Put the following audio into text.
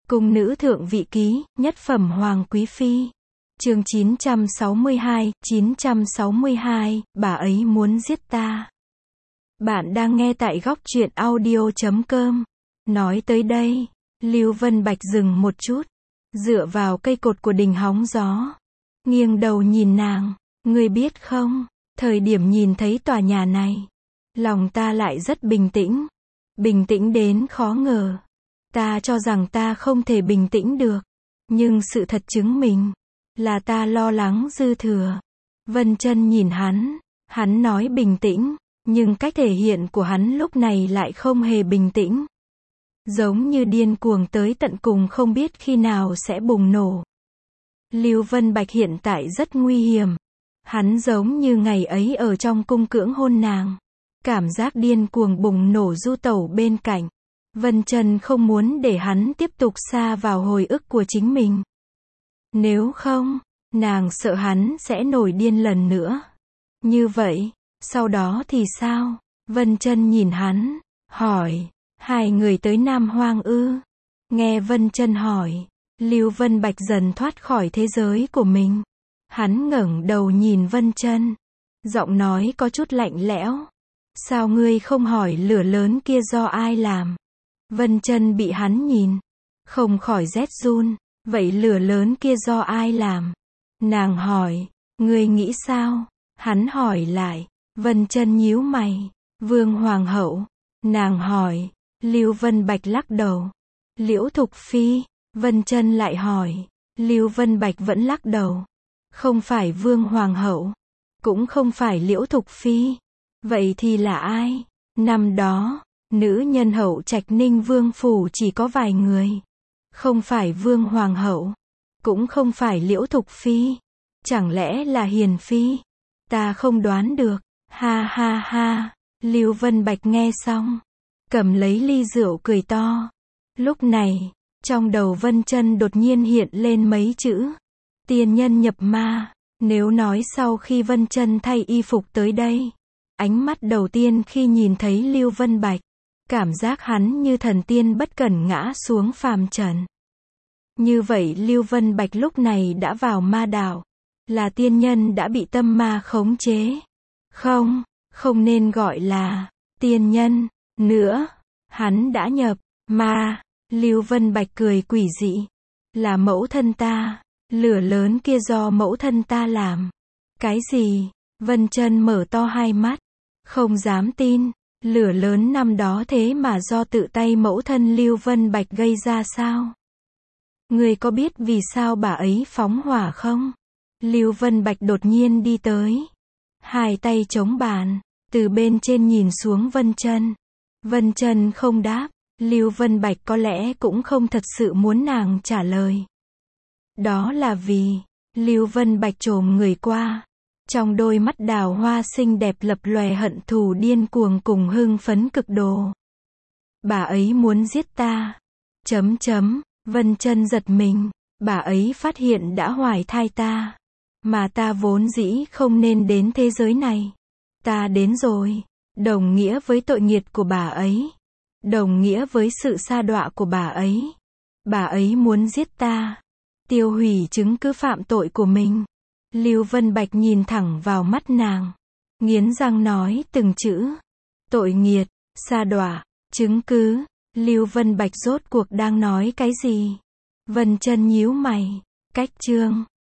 Cung nữ thượng vị ký, nhất phẩm hoàng quý phi. Chương 962, bà ấy muốn giết ta. Bạn đang nghe tại góc truyện audio.com. Nói tới đây, Lưu Vân Bạch dừng một chút, dựa vào cây cột của đình hóng gió, nghiêng đầu nhìn nàng. Ngươi biết không, thời điểm nhìn thấy tòa nhà này, lòng ta lại rất bình tĩnh. Bình tĩnh đến khó ngờ. Ta cho rằng ta không thể bình tĩnh được. Nhưng sự thật chứng minh là ta lo lắng dư thừa. Vân Chân nhìn hắn nói bình tĩnh, nhưng cách thể hiện của hắn lúc này lại không hề bình tĩnh. Giống như điên cuồng tới tận cùng không biết khi nào sẽ bùng nổ. Lưu Vân Bạch hiện tại rất nguy hiểm. Hắn giống như ngày ấy ở trong cung cưỡng hôn nàng. Cảm giác điên cuồng bùng nổ du tẩu bên cạnh. Vân Chân không muốn để hắn tiếp tục sa vào hồi ức của chính mình. Nếu không, nàng sợ hắn sẽ nổi điên lần nữa. Như vậy, sau đó thì sao? Vân Chân nhìn hắn, hỏi, hai người tới Nam Hoang ư? Nghe Vân Chân hỏi, Lưu Vân Bạch dần thoát khỏi thế giới của mình. Hắn ngẩng đầu nhìn Vân Chân, giọng nói có chút lạnh lẽo. Sao ngươi không hỏi lửa lớn kia do ai làm? Vân Chân bị hắn nhìn, không khỏi rét run. Vậy lửa lớn kia do ai làm? Nàng hỏi, ngươi nghĩ sao? Hắn hỏi lại. Vân Chân nhíu mày, Vương Hoàng hậu. Nàng hỏi. Lưu Vân Bạch lắc đầu. Liễu Thục Phi. Vân Chân lại hỏi. Lưu Vân Bạch vẫn lắc đầu. Không phải Vương Hoàng hậu, cũng không phải Liễu Thục Phi. Vậy thì là ai? Năm đó, nữ nhân hậu Trạch Ninh Vương phủ chỉ có vài người. Không phải Vương Hoàng hậu, cũng không phải Liễu Thục Phi. Chẳng lẽ là Hiền Phi? Ta không đoán được. Ha ha ha. Lưu Vân Bạch nghe xong, cầm lấy ly rượu cười to. Lúc này, trong đầu Vân Chân đột nhiên hiện lên mấy chữ. Tiên nhân nhập ma. Nếu nói sau khi Vân Chân thay y phục tới đây, ánh mắt đầu tiên khi nhìn thấy Lưu Vân Bạch, cảm giác hắn như thần tiên bất cẩn ngã xuống phàm trần. Như vậy Lưu Vân Bạch lúc này đã vào ma đạo, là tiên nhân đã bị tâm ma khống chế. Không nên gọi là tiên nhân nữa, hắn đã nhập ma. Lưu Vân Bạch cười quỷ dị. Là mẫu thân ta, lửa lớn kia do mẫu thân ta làm. Cái gì? Vân Chân mở to hai mắt, không dám tin. Lửa lớn năm đó thế mà do tự tay mẫu thân Lưu Vân Bạch gây ra sao? Ngươi có biết vì sao bà ấy phóng hỏa không? Lưu Vân Bạch đột nhiên đi tới, hai tay chống bàn, từ bên trên nhìn xuống Vân Chân. Vân Chân không đáp. Lưu Vân Bạch có lẽ cũng không thật sự muốn nàng trả lời. Đó là vì, Lưu Vân Bạch chồm người qua, trong đôi mắt đào hoa xinh đẹp lập lòe hận thù điên cuồng cùng hưng phấn cực độ. Bà ấy muốn giết ta. Vân Chân giật mình. Bà ấy phát hiện đã hoài thai ta, mà ta vốn dĩ không nên đến thế giới này. Ta đến rồi, đồng nghĩa với tội nghiệt của bà ấy, đồng nghĩa với sự sa đọa của bà ấy. Bà ấy muốn giết ta, tiêu hủy chứng cứ phạm tội của mình. Lưu Vân Bạch nhìn thẳng vào mắt nàng, nghiến răng nói từng chữ. Tội nghiệt, sa đọa, chứng cứ. Lưu Vân Bạch rốt cuộc đang nói cái gì? Vân Chân nhíu mày. Cách chương